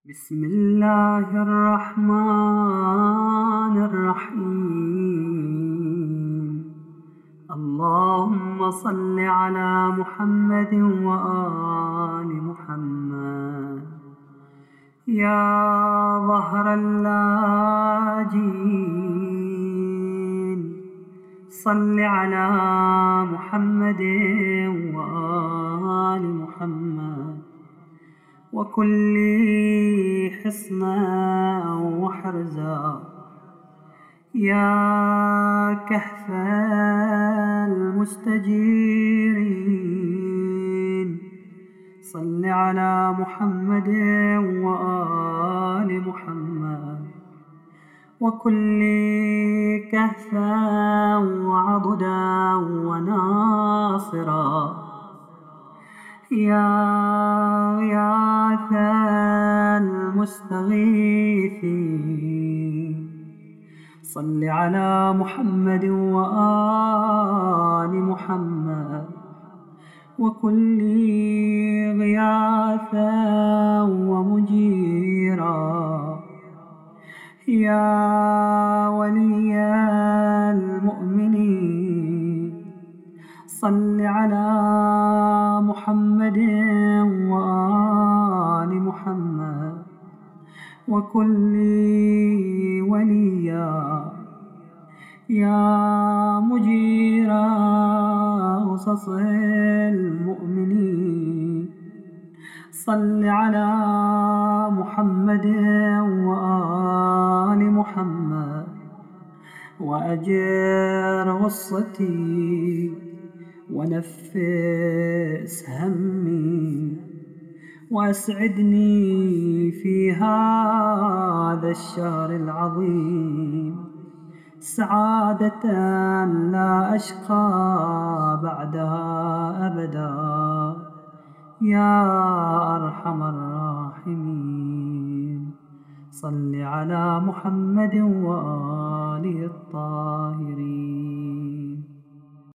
بسم الله الرحمن الرحيم. اللهم صل على محمد وآل محمد. يا ظهر اللاجين صل على محمد وآل محمد، وكل حصنا وحرزا. يا كهف المستجيرين صل على محمد وآل محمد، وكل كهفا وعضدا وناصرا. يا غياث المستغيثين صل على محمد وآل محمد، وكل غياثا ومجيرا. يا ولي المؤمنين صل على محمد وآل محمد، وكل وليا. يا مجير غصص المؤمنين صل على محمد وآل محمد، وأجر غصتي ونفس همي، وأسعدني في هذا الشهر العظيم سعادة لا أشقى بعدها أبدا، يا أرحم الراحمين. صل على محمد وآله الطاهرين.